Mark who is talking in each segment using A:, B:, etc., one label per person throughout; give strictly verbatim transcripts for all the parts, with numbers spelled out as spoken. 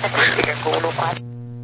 A: Fica com no quatro.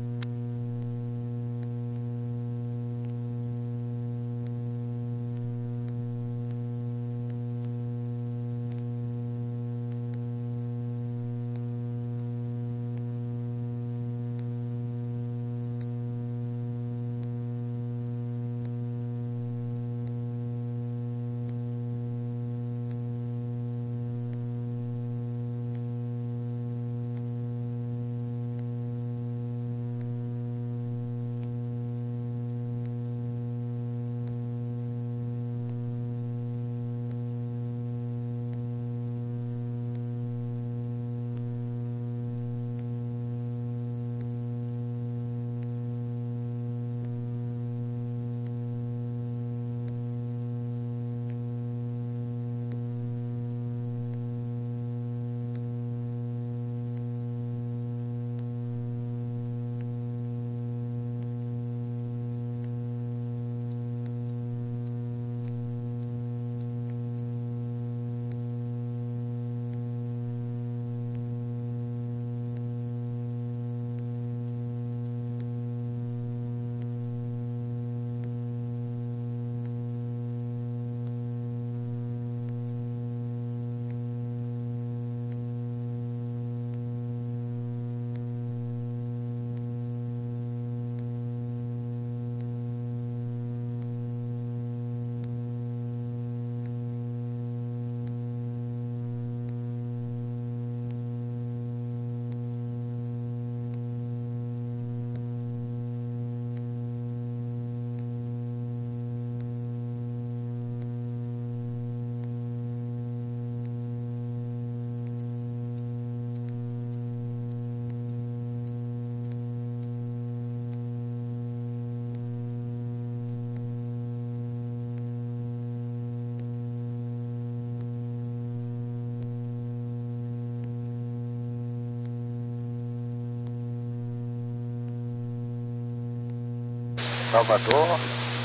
B: Salvador,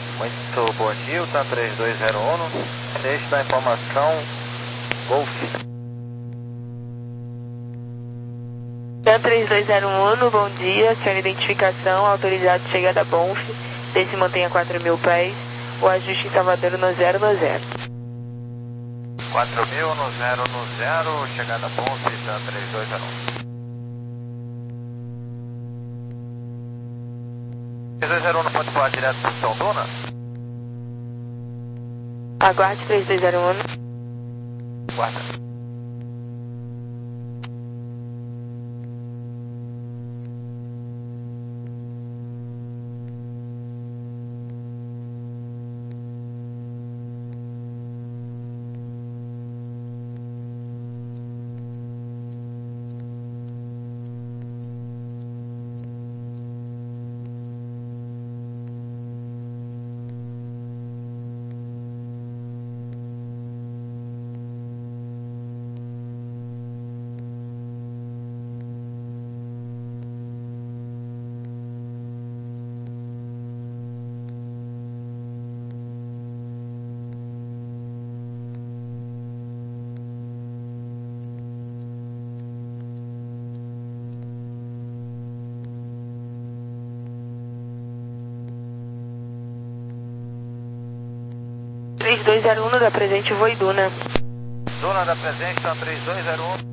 B: muito bom dia, tá três dois zero um, texto da informação, Golf.
A: Dan três dois zero um, bom dia, senhora identificação, autorizado de chegada a Bonf, desce e mantenha quatro mil pés, o ajuste em Salvador no zero no zero.
B: quatro mil no zero no zero, chegada a Bonf, Dan três dois zero um. três dois zero um pode voar direto para São Duna?
A: Aguarde três dois zero um.
B: Guarda.
A: três dois zero um da presente, voo Duna.
B: Duna da presente, Dan três dois zero um.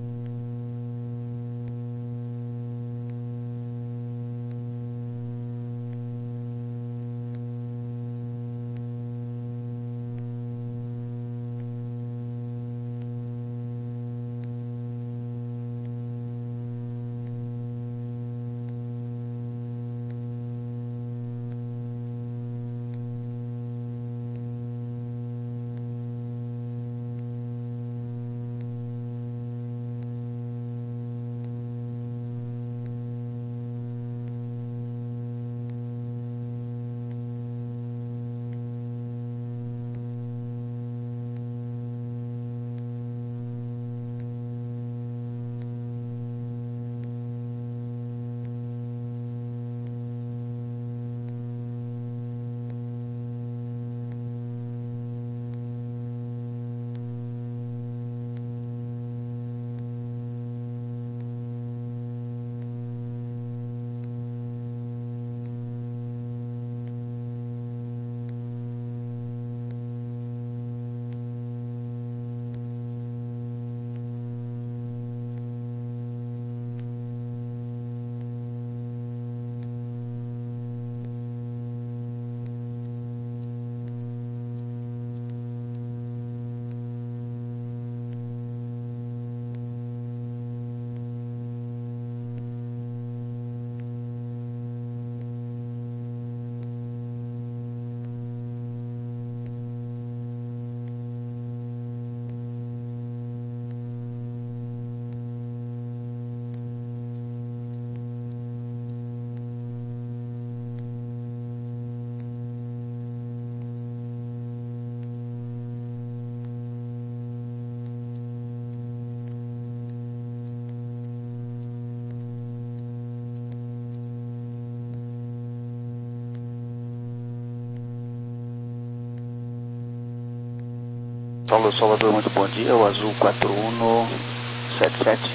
C: Paulo Salvador, muito bom dia, o azul quatro um sete sete.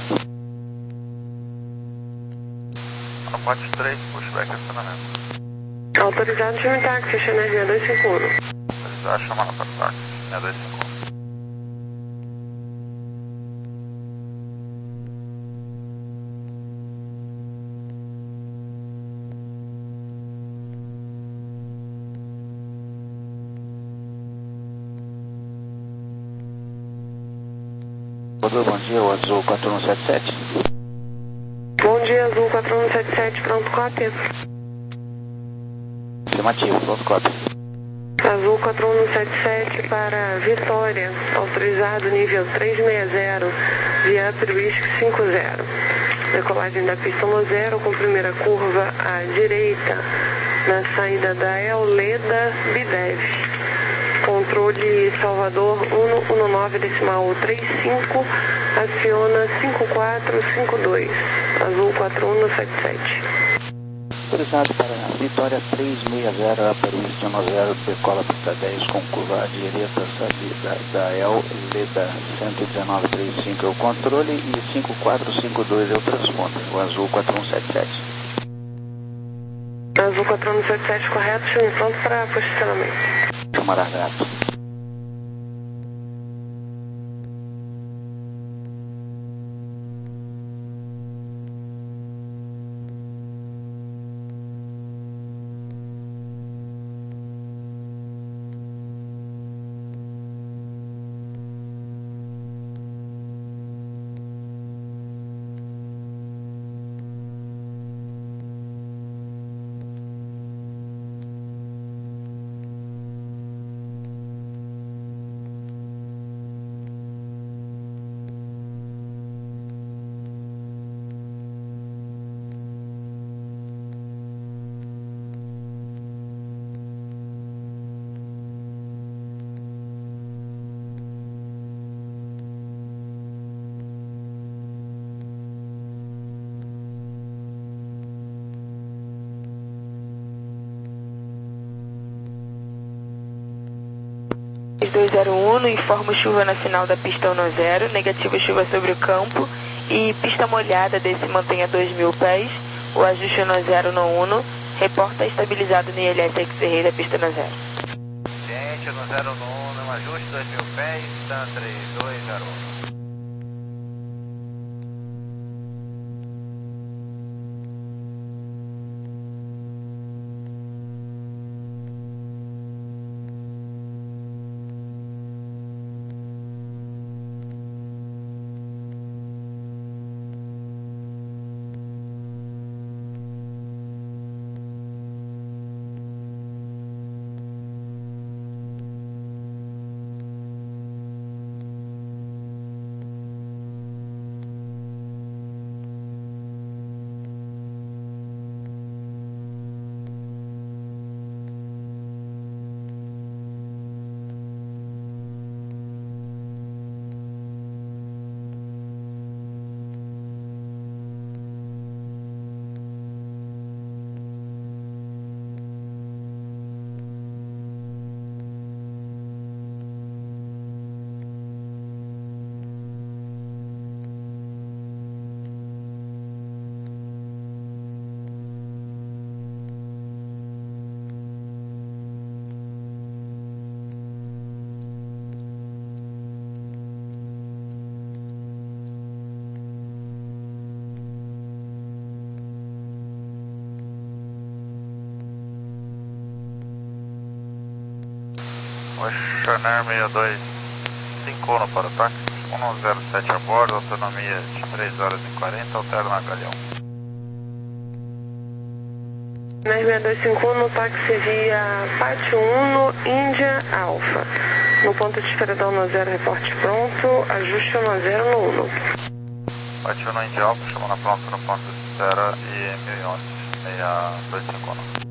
B: Aponte três, pushback acionamento.
A: Autorizado time táxi, Energia dois cinco um.
B: Autorizado chamando para o táxi, Energia dois cinco um.
C: Bom dia, o azul quatro um sete sete.
A: Bom dia, azul quatro um sete sete, pronto, cópia.
C: Afirmativo, pronto, cópia.
A: Azul quatro um sete sete para Vitória, autorizado nível trezentos e sessenta, via Whisky cinco zero. Decolagem da pista um zero com primeira curva à direita, na saída da Euleda Bidev. Controle Salvador um um nove decimal trinta e cinco, aciona cinco quatro cinco dois, azul quatro um sete sete.
C: Autorizado para Vitória trezentos e sessenta, para o Whisky um zero, decola pista dez com curva à direita, saída da El Leda cento e dezenove trinta e cinco é o controle e cinco quatro cinco dois é o transponder, o azul quatro um sete sete.
A: Azul quatro um sete sete, correto, chame pronto para posicionamento.
C: Camará Grato.
A: dois zero um, informo chuva na final da pista um zero, negativa chuva sobre o campo e pista molhada desse mantenha dois mil pés, o ajuste um zero no um, reporta estabilizado no I L S X-Ray da pista um zero.
B: Gente, um zero no um, ajuste dois mil pés, está três dois zero um. Oceaner sessenta e dois cinco um para o táxi, um zero sete a bordo, autonomia de três horas e quarenta, alterna Galeão.
A: sessenta e dois cinco um, táxi via Pátio um, Índia Alfa. No ponto de espera da um zero, reporte pronto, ajuste um zero no um.
B: Pátio um, Índia Alfa, chamando a pronto no ponto de espera e mil e onze, sessenta e dois cinco um.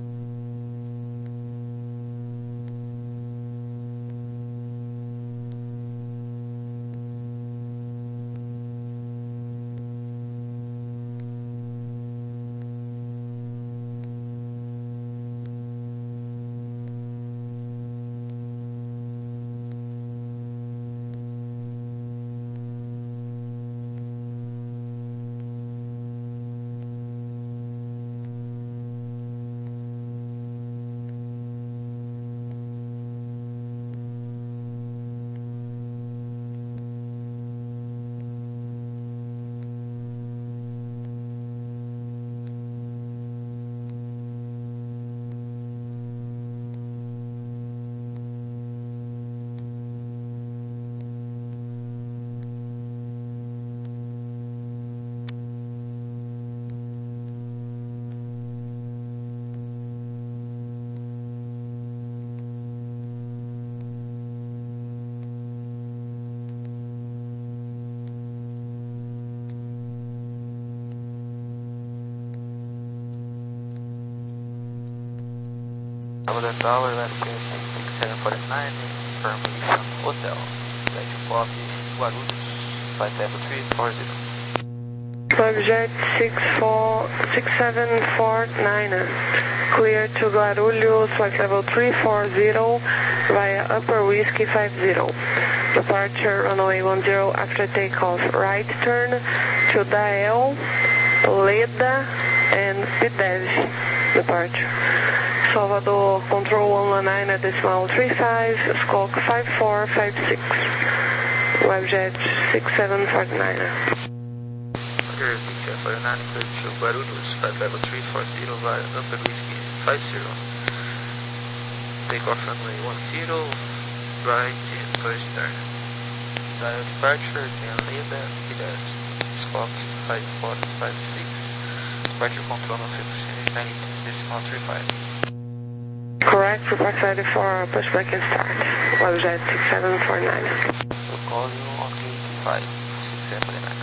D: Bravo Tower, Western six seven four nine, information hotel. Flight copy, Guarulhos, flight level three four zero.
A: Webjet six seven four nine, clear to Guarulhos, flight level three four zero, via Upper Whiskey five zero. Departure runway one zero after takeoff, right turn to Dael, Leda, and Pidev. Departure. Salvador, control one one nine at decimal three five, squawk five four five six. Webjet six seven four nine.
D: Roger, six seven four nine, clear to Guarulhos, flight level three four zero via Upper Whiskey five zero. Takeoff runway one zero, right first turn. Dial departure, then Leda, Pidev, squawk five four five six. Departure control on fifty nine decimal three five.
A: Correct, report ready for pushback and start. Webjet six seven four nine.
D: We'll call you on eighty-five, six seven four nine.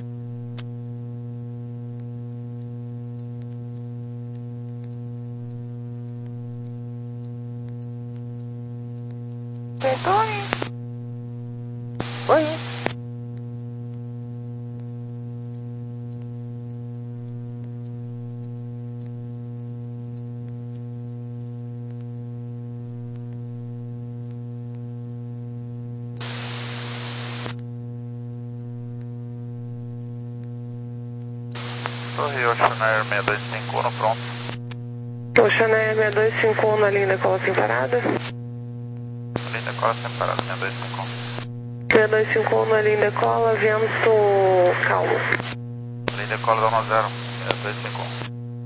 E: Bertone?
D: Oi.
B: Torre Ocean Air seis dois cinco um, pronto.
A: Ocean Air seis dois cinco um na linha decola sem parada.
B: Linha decola sem parada, seis dois cinco um.
A: seis dois cinco um na linha decola, vento calmo.
B: Linha decola da um zero, seis dois cinco um.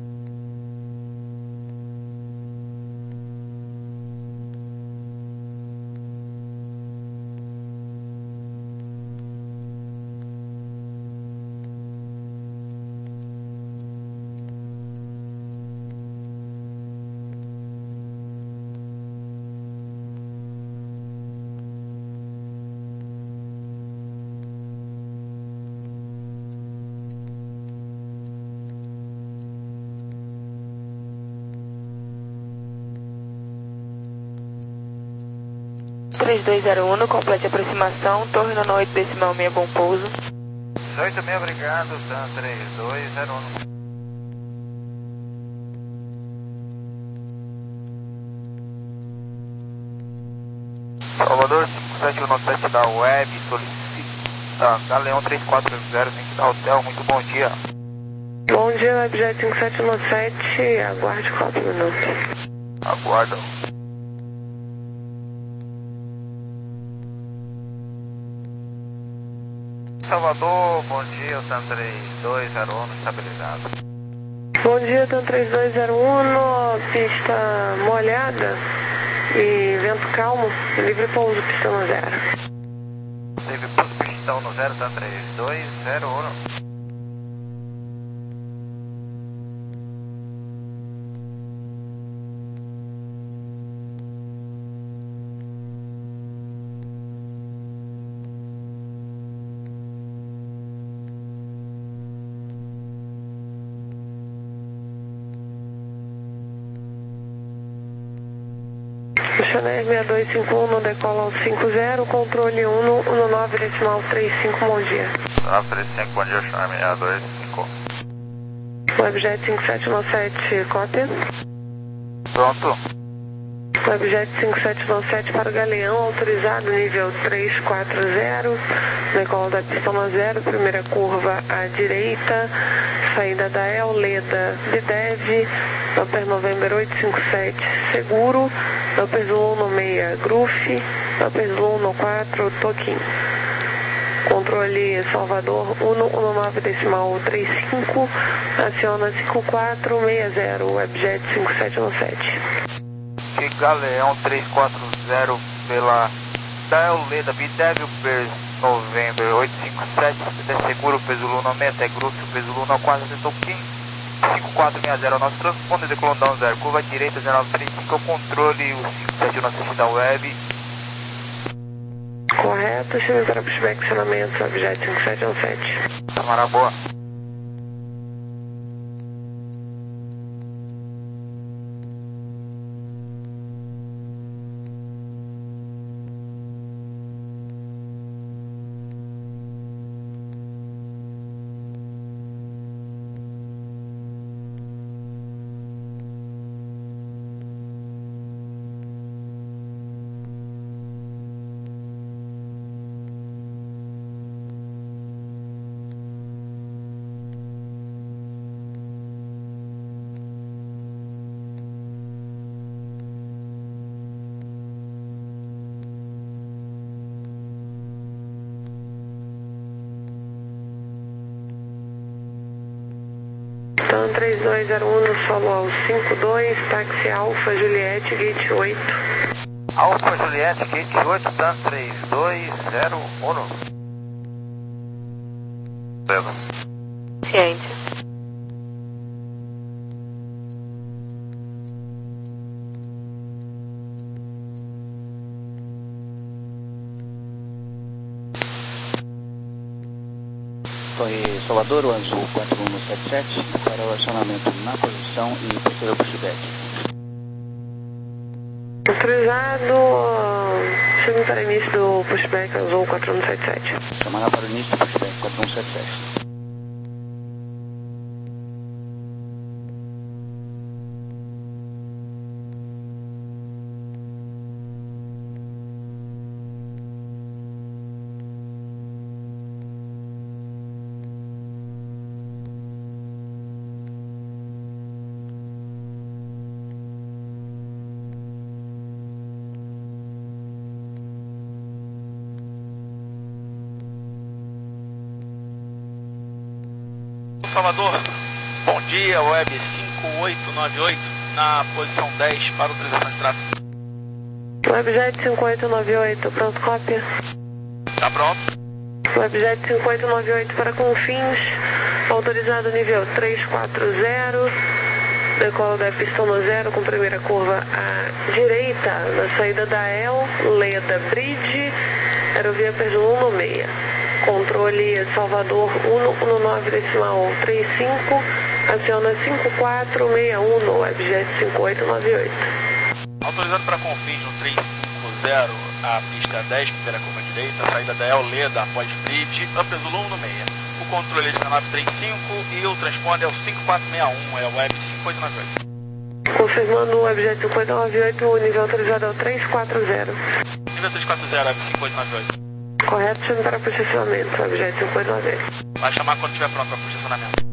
E: três dois zero um, complete aproximação, torre nona oito decimal seis, bom pouso.
B: dezoito mil, obrigado, Tan três dois zero um. Salvador cinco sete um sete da Web, solicita Galeão três quatro zero, link da hotel, muito bom dia.
A: Bom dia, Webjet cinco sete um sete, aguarde quatro minutos.
B: Aguardo. Salvador, bom dia, Tan três dois zero um, estabilizado.
A: Bom dia, Tan três dois zero um, pista molhada e vento calmo, livre pouso, pista no zero.
B: Livre pouso, pista no zero, Tan três dois zero um.
A: Chanel seis dois cinco um, no decola ao cinco zero, controle um um nove decimal três cinco, bom dia.
B: nove três cinco, bom dia, Chanel seis dois cinco.
A: Webjet cinco sete um sete, cópia.
B: Pronto.
A: Webjet cinco sete um sete para o Galeão, autorizado nível três quatro zero, decola da pista no zero, primeira curva à direita, saída da El, Leda, Bidev, Upper November oito cinco sete, seguro, Upper Zulu no seis, Groof, Upper Zulu no quatro, Toquinho. Controle Salvador um um nove decimal três cinco, aciona cinco quatro seis zero, Webjet cinco sete um sete.
B: Que Galeão três quatro zero pela Dael Leda, Bidev, Upper November oito cinco sete, é seguro, Pesulu no seis, é Groof, Pesulu no quatro, é Toquinho. cinco quatro seis zero, nosso transponder de Colondão zero, curva direita zero nove três cinco, controle o cinco sete um sete da Web.
A: Correto, chame para pushback, acionamento, Webjet cinco sete um sete.
B: Tamara boa.
A: TAM três dois zero um no solo ao cinco dois, táxi Alfa Juliette, gate oito.
B: Alfa Juliette, gate oito, TAM três dois zero um. Beleza.
E: Ciente.
C: Torre Salvador, o azul quatro um sete sete, para o acionamento na posição e posterior pushback.
A: Autorizado, chame para início do pushback azul quatro um sete sete.
C: Chamará para o início do pushback quatro um sete sete.
F: Salvador, bom dia, web cinco oito nove oito, na posição dez para utilização de tráfego.
A: Webjet cinco oito nove oito, pronto, cópia.
F: Tá pronto?
A: Webjet cinco oito nove oito para Confins, autorizado nível três quatro zero, decola da pista no zero com primeira curva à direita, na saída da E L, Leda Bridge, aerovia Perdido um no meia. Controle Salvador um um nove decimal trinta e cinco, aciona cinco quatro seis um no Webjet cinco oito nove oito.
F: Autorizado para Confins no três cinco zero, a pista dez, primeira curva direita, saída da E L Leda após Bridge, Upper Zulu um no meia. O controle é dezenove trinta e cinco e o transponder é o cinco quatro seis um, é o Web cinco oito nove oito.
A: Confirmando o Webjet cinco oito nove oito, o nível autorizado é o três quatro zero.
F: Nível três quatro zero, Web cinco oito nove oito.
A: Correto, chame para posicionamento, Webjet cinco oito nove oito.
F: Vai chamar quando estiver pronto para posicionamento.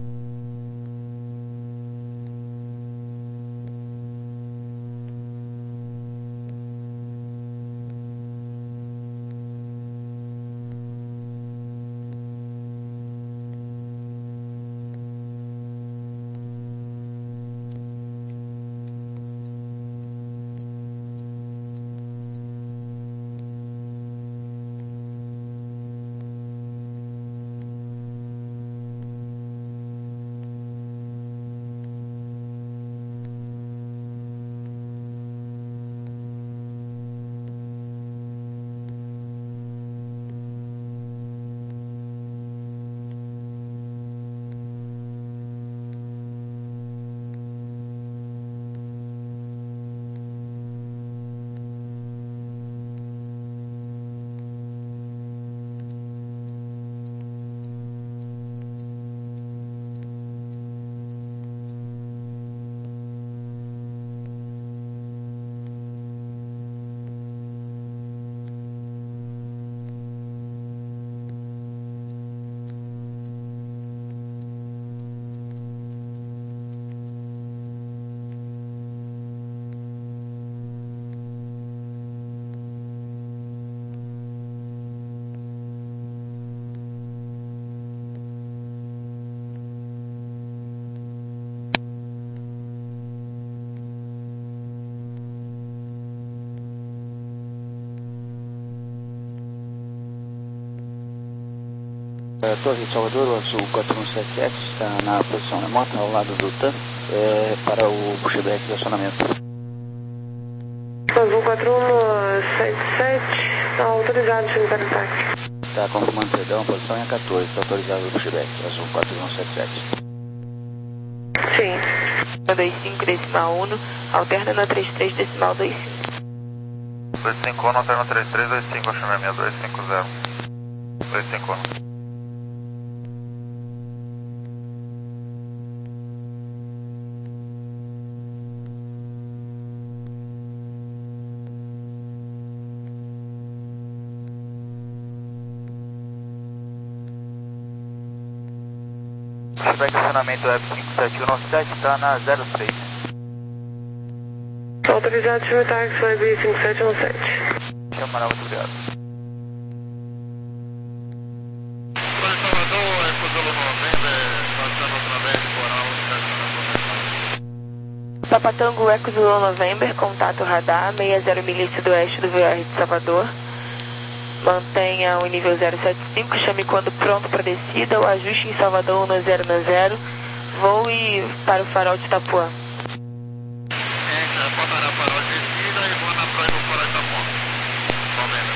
C: Torre Salvador, o azul quatro um sete sete, está na posição remota ao lado do TAM, é, para o pushback de acionamento.
A: Azul quatro um sete sete, está autorizado, chame para ataque.
C: Está confirmando perdão, a posição é a quatorze, está autorizado o pushback, azul quatro um sete sete.
A: Sim.
E: dois cinco decimal um, alterna na trinta e três decimal vinte e cinco.
B: dois cinco um, alterna trinta e três vinte e cinco, chamei minha dois cinco zero. dois cinco um. Pushback acionamento Web cinco sete um sete, está na zero três.
A: Autorizado, chame táxi Web cinco sete um sete.
B: Chamará, muito obrigado.
F: Salvador, é Cozolo noventa, passando outra vez por
E: Papa Tango Eco Zulu November, contato radar seis zero milhas sudoeste do V R de Salvador. Mantenha o nível zero sete cinco, chame quando pronto para descida, o ajuste em Salvador um zero zero, voe para o farol de Itapuã.
F: É, pode parar farol de descida e vou na praia do farol de Itapuã. Novembro.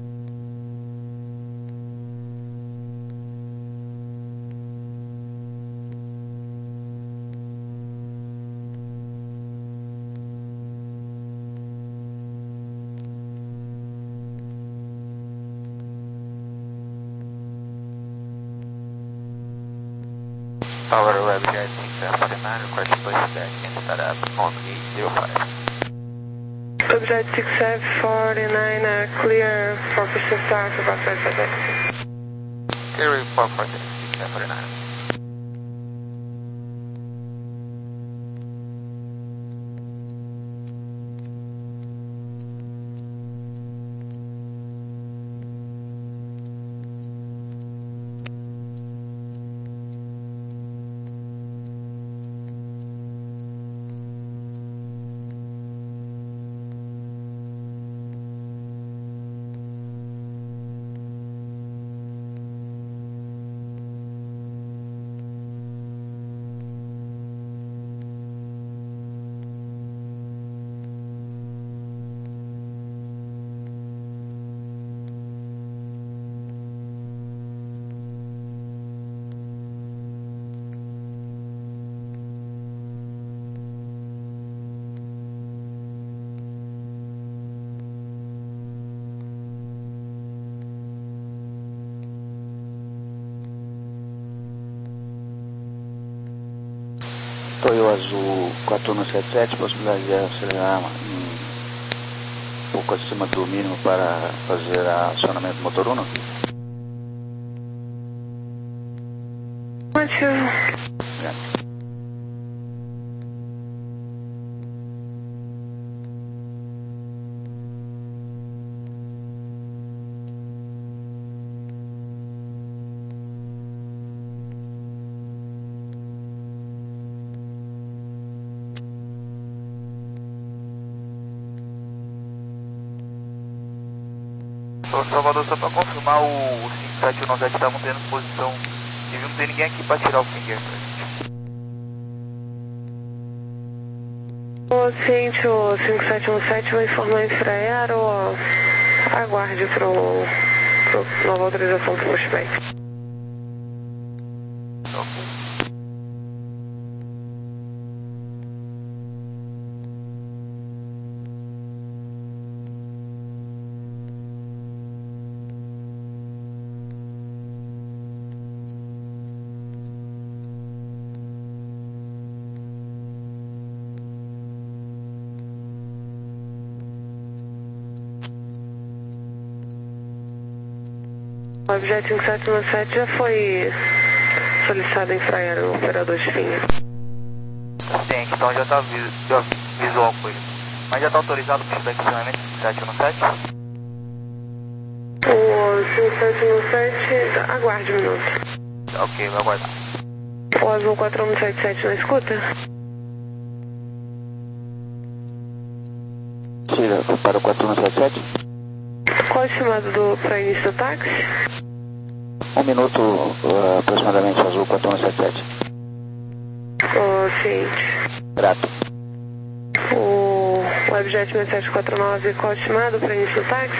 B: Power Webjet six zero four nine, request pushback and start up on eight zero five.
A: Webjet six zero four nine, uh, clear for push start about five five.
B: Clear for six zero four nine.
C: Toyo Azul quatro um sete sete, possibilidade de acelerar um pouco acima do mínimo para fazer acionamento do motor Uno.
A: Motivo.
C: É.
B: Ô Salvador, só para confirmar, o cinco sete um sete está mantendo posição e não tem ninguém aqui para tirar o finger pra gente.
A: O ciente, o cinco sete um sete vai informar infraero, aguarde para a nova autorização para o pushback. O Webjet cinco sete um sete já foi solicitado em infraero no operador de finger.
B: Sim, então já está visual com ele. Mas já está autorizado o pushback de acionamento cinco sete um sete?
A: O cinco sete um sete, aguarde um minuto.
B: Ok, vai aguardar.
A: O Azul quatro um sete sete na escuta?
C: Tira para o quatro um sete sete.
A: Qual o estimado para início do táxi?
C: Um minuto uh, aproximadamente, Azul quatro um sete sete.
A: O ciente.
C: Grato.
A: O Webjet seis sete quatro nove, qual o estimado para início do táxi?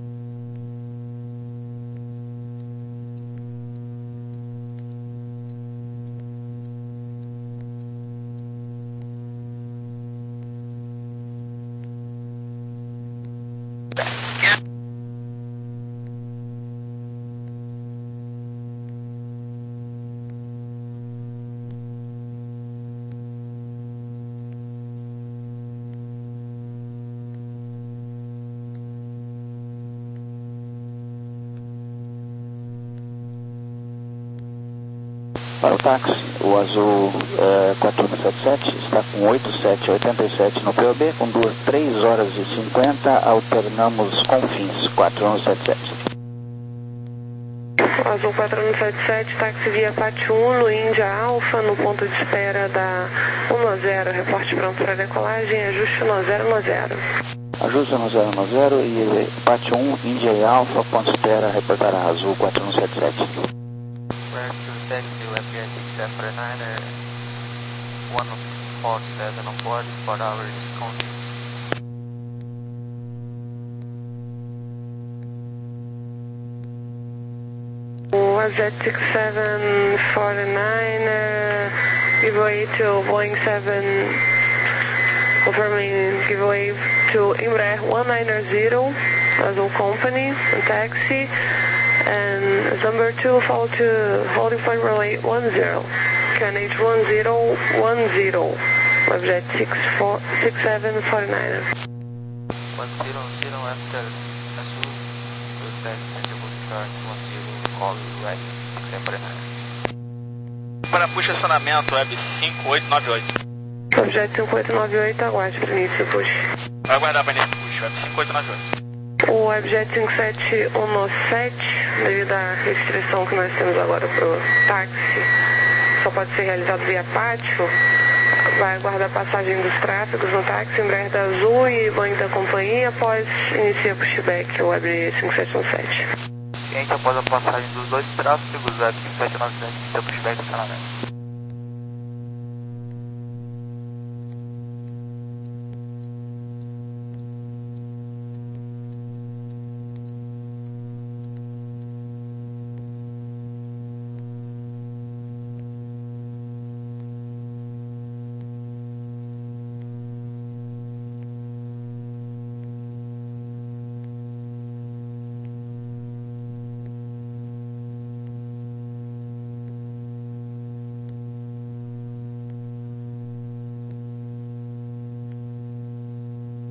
C: Para o táxi, o Azul é, quatro um sete sete está com oito sete oito sete no P O B, com duas, três horas e cinquenta, alternamos Confins quatro um sete sete.
A: Azul quatro um sete sete, táxi via Pátio um no Índia Alfa, no ponto de espera da um zero, reporte pronto para decolagem, ajuste um zero um zero.
C: Ajuste um zero um zero e Pátio um, Índia e Alfa, ponto de espera, reportar a Azul quatro um sete sete.
D: Taxi, F J six seven nine, one four seven on board, four hours country.
A: F J six seven four nine, uh, giveaway to Boeing seven, confirming giveaway to Embraer one nine zero, Azul Company, taxi, and number two fall to holding point relay one zero, Q N H one zero one zero, F J six seven four nine.
D: one zero zero after Azul, with taxi to charge one zero, call right six seven four nine.
F: Para push acionamento, Web cinco oito nove oito.
A: F J cinco oito nove oito, aguarde para início do push.
F: Vai aguardar para início do push, Web cinco oito nove oito.
A: O F J cinco sete um sete, devido à restrição que nós temos agora para o táxi, só pode ser realizado via pátio, vai aguardar a passagem dos tráfegos no táxi, Embraer da Azul e Boeing da companhia, após inicia pushback, o Web cinco sete um sete.
B: Cliente, após a passagem dos dois tráfegos, Web cinco sete nove sete, inicia pushback do acionamento.